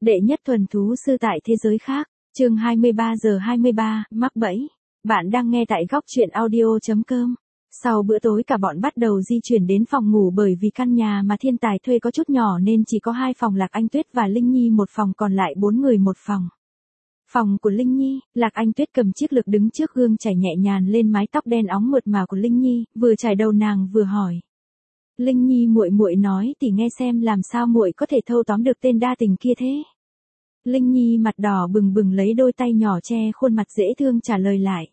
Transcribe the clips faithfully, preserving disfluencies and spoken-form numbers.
Đệ nhất thuần thú sư tại thế giới khác, chương hai mươi ba giờ hai mươi ba, mắc bẫy. Bạn đang nghe tại góc truyện audio chấm com. Sau bữa tối cả bọn bắt đầu di chuyển đến phòng ngủ bởi vì căn nhà mà Thiên Tài thuê có chút nhỏ nên chỉ có hai phòng Lạc Anh Tuyết và Linh Nhi một phòng, còn lại bốn người một phòng. Phòng của Linh Nhi, Lạc Anh Tuyết cầm chiếc lược đứng trước gương chải nhẹ nhàng lên mái tóc đen óng mượt mà của Linh Nhi, vừa chải đầu nàng vừa hỏi. Linh Nhi muội muội nói thì nghe xem làm sao muội có thể thâu tóm được tên đa tình kia thế. Linh Nhi mặt đỏ bừng bừng lấy đôi tay nhỏ che khuôn mặt dễ thương trả lời lại.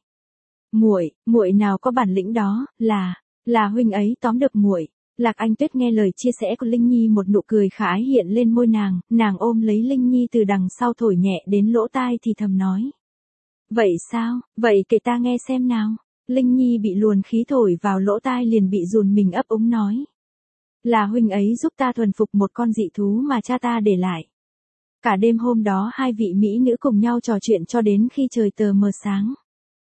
Muội, muội nào có bản lĩnh đó, là, là huynh ấy tóm được muội. Lạc Anh Tuyết nghe lời chia sẻ của Linh Nhi, một nụ cười khả ái hiện lên môi nàng, nàng ôm lấy Linh Nhi từ đằng sau thổi nhẹ đến lỗ tai thì thầm nói. Vậy sao, vậy kể ta nghe xem nào. Linh Nhi bị luồn khí thổi vào lỗ tai liền bị rùn mình ấp úng nói. Là huynh ấy giúp ta thuần phục một con dị thú mà cha ta để lại. Cả đêm hôm đó hai vị mỹ nữ cùng nhau trò chuyện cho đến khi trời tờ mờ sáng.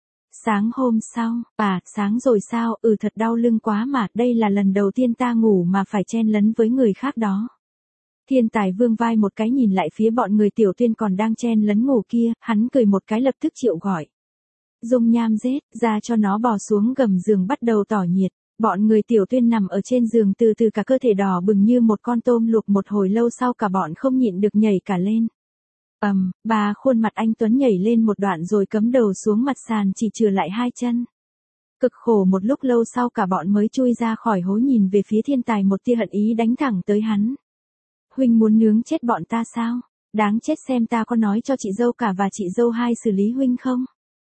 Sáng hôm sau, à, sáng rồi sao, ừ thật đau lưng quá mà, đây là lần đầu tiên ta ngủ mà phải chen lấn với người khác đó. Thiên Tài vương vai một cái nhìn lại phía bọn người Tiểu Tuyên còn đang chen lấn ngủ kia, hắn cười một cái lập tức triệu gọi. Dung Nham rết, ra cho nó bò xuống gầm giường bắt đầu tỏ nhiệt. Bọn người Tiểu Tuyên nằm ở trên giường từ từ cả cơ thể đỏ bừng như một con tôm luộc, một hồi lâu sau cả bọn không nhịn được nhảy cả lên. Ầm, um, bà khuôn mặt anh Tuấn nhảy lên một đoạn rồi cắm đầu xuống mặt sàn chỉ chừa lại hai chân. Cực khổ một lúc lâu sau cả bọn mới chui ra khỏi hố nhìn về phía Thiên Tài, một tia hận ý đánh thẳng tới hắn. Huynh muốn nướng chết bọn ta sao? Đáng chết, xem ta có nói cho chị dâu cả và chị dâu hai xử lý huynh không?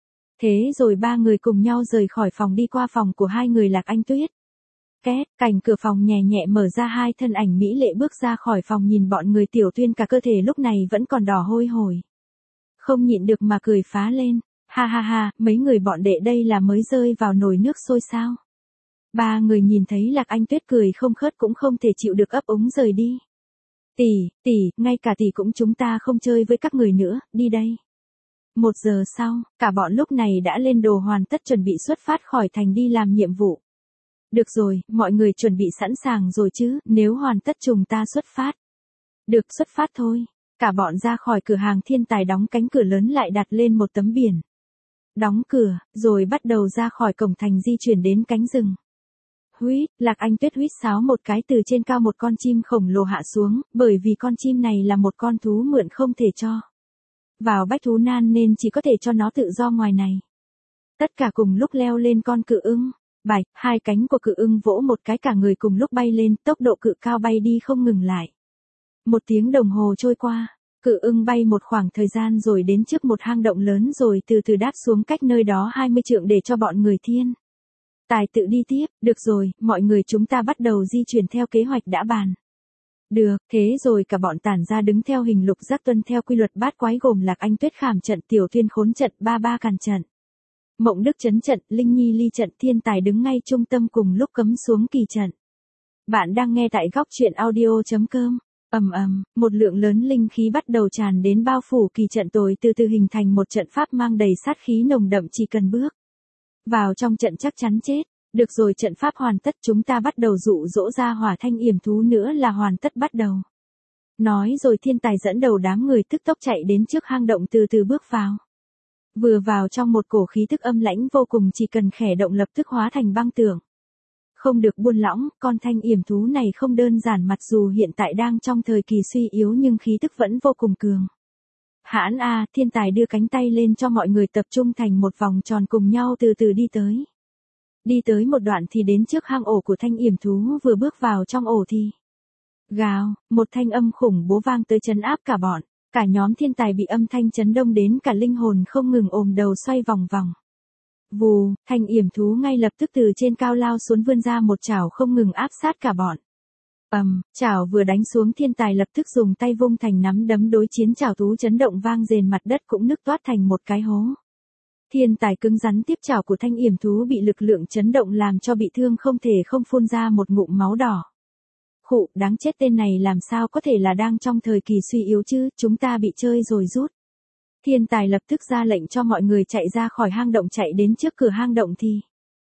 Thế rồi ba người cùng nhau rời khỏi phòng đi qua phòng của hai người Lạc Anh Tuyết. Két, cành cửa phòng nhẹ nhẹ mở ra, hai thân ảnh mỹ lệ bước ra khỏi phòng nhìn bọn người Tiểu Tuyên cả cơ thể lúc này vẫn còn đỏ hôi hổi. Không nhịn được mà cười phá lên. Ha ha ha, mấy người bọn đệ đây là mới rơi vào nồi nước sôi sao? Ba người nhìn thấy Lạc Anh Tuyết cười không khớt cũng không thể chịu được ấp úng rời đi. Tỷ, tỷ, ngay cả tỷ cũng chúng ta không chơi với các người nữa, đi đây. Một giờ sau, cả bọn lúc này đã lên đồ hoàn tất chuẩn bị xuất phát khỏi thành đi làm nhiệm vụ. Được rồi, mọi người chuẩn bị sẵn sàng rồi chứ, nếu hoàn tất chúng ta xuất phát. Được, xuất phát thôi. Cả bọn ra khỏi cửa hàng Thiên Tài, đóng cánh cửa lớn lại đặt lên một tấm biển. Đóng cửa, rồi bắt đầu ra khỏi cổng thành di chuyển đến cánh rừng. Huýt, Lạc Anh Tuyết huýt sáo một cái, từ trên cao một con chim khổng lồ hạ xuống, bởi vì con chim này là một con thú mượn không thể cho vào bách thú nan nên chỉ có thể cho nó tự do ngoài này. Tất cả cùng lúc leo lên con cự ưng. Bạch, hai cánh của cự ưng vỗ một cái, cả người cùng lúc bay lên, tốc độ cự cao bay đi không ngừng lại. Một tiếng đồng hồ trôi qua, cự ưng bay một khoảng thời gian rồi đến trước một hang động lớn rồi từ từ đáp xuống cách nơi đó hai mươi trượng để cho bọn người Thiên Tài tự đi tiếp. Được rồi, mọi người chúng ta bắt đầu di chuyển theo kế hoạch đã bàn. Được, thế rồi cả bọn tản ra đứng theo hình lục giác, tuân theo quy luật bát quái gồm Lạc Anh Tuyết khảm trận, Tiểu Tuyên khốn trận, ba ba càn trận, Mộng Đức chấn trận, Linh Nhi ly trận, Thiên Tài đứng ngay trung tâm cùng lúc cấm xuống kỳ trận. Bạn đang nghe tại góc truyện audio chấm com. Ầm ầm, một lượng lớn linh khí bắt đầu tràn đến bao phủ kỳ trận, tối từ từ hình thành một trận pháp mang đầy sát khí nồng đậm, chỉ cần bước vào trong trận chắc chắn chết. Được rồi, trận pháp hoàn tất, chúng ta bắt đầu dụ dỗ ra hỏa thanh yểm thú nữa là hoàn tất, bắt đầu. Nói rồi Thiên Tài dẫn đầu đám người tức tốc chạy đến trước hang động, từ từ bước vào. Vừa vào trong một cổ khí tức âm lãnh vô cùng, chỉ cần khẽ động lập tức hóa thành băng tường. Không được buông lỏng, con thanh yểm thú này không đơn giản, mặc dù hiện tại đang trong thời kỳ suy yếu nhưng khí tức vẫn vô cùng cường hãn a. À, Thiên Tài đưa cánh tay lên cho mọi người tập trung thành một vòng tròn cùng nhau từ từ đi tới. Đi tới một đoạn thì đến trước hang ổ của thanh yểm thú, vừa bước vào trong ổ thì gào, một thanh âm khủng bố vang tới trấn áp cả bọn. Cả nhóm Thiên Tài bị âm thanh chấn động đến cả linh hồn không ngừng ồm đầu xoay vòng vòng. Vù, thanh yểm thú ngay lập tức từ trên cao lao xuống, vươn ra một chảo không ngừng áp sát cả bọn. Ầm, um, chảo vừa đánh xuống, Thiên Tài lập tức dùng tay vung thành nắm đấm đối chiến, chảo thú chấn động vang rền, mặt đất cũng nứt toát thành một cái hố. Thiên Tài cứng rắn tiếp chảo của thanh yểm thú, bị lực lượng chấn động làm cho bị thương không thể không phun ra một ngụm máu đỏ. Khụ, đáng chết, tên này làm sao có thể là đang trong thời kỳ suy yếu chứ, chúng ta bị chơi rồi, rút. Thiên Tài lập tức ra lệnh cho mọi người chạy ra khỏi hang động, chạy đến trước cửa hang động thì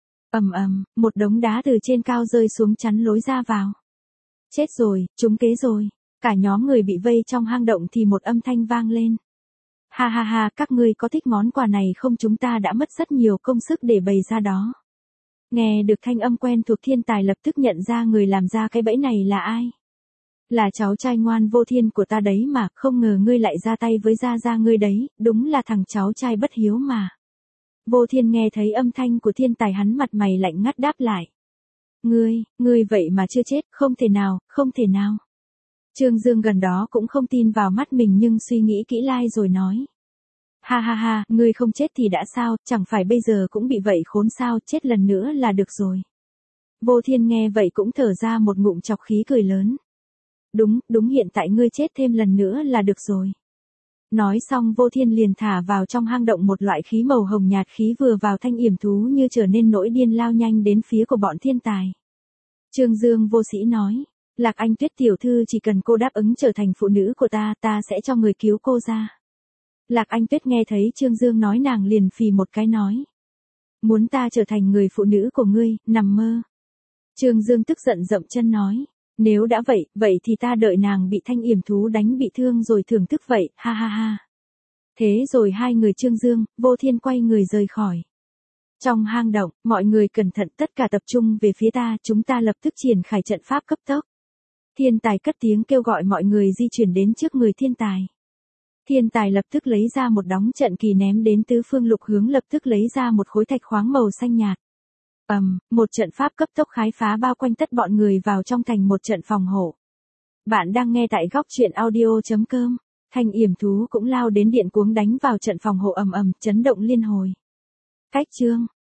ầm ầm, một đống đá từ trên cao rơi xuống chắn lối ra vào. Chết rồi, trúng kế rồi. Cả nhóm người bị vây trong hang động thì một âm thanh vang lên. Ha ha ha, các ngươi có thích món quà này không? Chúng ta đã mất rất nhiều công sức để bày ra đó. Nghe được thanh âm quen thuộc, Thiên Tài lập tức nhận ra người làm ra cái bẫy này là ai. Là cháu trai ngoan Vô Thiên của ta đấy mà, không ngờ ngươi lại ra tay với gia gia ngươi đấy, đúng là thằng cháu trai bất hiếu mà. Vô Thiên nghe thấy âm thanh của Thiên Tài, hắn mặt mày lạnh ngắt đáp lại. Ngươi, ngươi vậy mà chưa chết, không thể nào, không thể nào. Trương Dương gần đó cũng không tin vào mắt mình nhưng suy nghĩ kỹ lại rồi nói. Ha ha ha, ngươi không chết thì đã sao, chẳng phải bây giờ cũng bị vậy khốn sao, chết lần nữa là được rồi. Vô Thiên nghe vậy cũng thở ra một ngụm chọc khí cười lớn. Đúng, đúng, hiện tại ngươi chết thêm lần nữa là được rồi. Nói xong Vô Thiên liền thả vào trong hang động một loại khí màu hồng nhạt, khí vừa vào thanh yểm thú như trở nên nỗi điên lao nhanh đến phía của bọn Thiên Tài. Trương Dương vô sĩ nói, Lạc Anh Tuyết tiểu thư, chỉ cần cô đáp ứng trở thành phụ nữ của ta, ta sẽ cho người cứu cô ra. Lạc Anh Tuyết nghe thấy Trương Dương nói, nàng liền phì một cái nói. Muốn ta trở thành người phụ nữ của ngươi, nằm mơ. Trương Dương tức giận dậm chân nói. Nếu đã vậy, vậy thì ta đợi nàng bị thanh yểm thú đánh bị thương rồi thưởng thức vậy, ha ha ha. Thế rồi hai người Trương Dương, Vô Thiên quay người rời khỏi. Trong hang động, mọi người cẩn thận, tất cả tập trung về phía ta, chúng ta lập tức triển khai trận pháp cấp tốc. Thiên Tài cất tiếng kêu gọi mọi người di chuyển đến trước người Thiên Tài. Thiên Tài lập tức lấy ra một đống trận kỳ ném đến tứ phương lục hướng, lập tức lấy ra một khối thạch khoáng màu xanh nhạt. Ầm, um, một trận pháp cấp tốc khai phá bao quanh tất bọn người vào trong thành một trận phòng hộ. Bạn đang nghe tại góc truyện audio chấm com. Thanh yểm thú cũng lao đến điện cuống đánh vào trận phòng hộ ầm ầm, chấn động liên hồi. Cách chương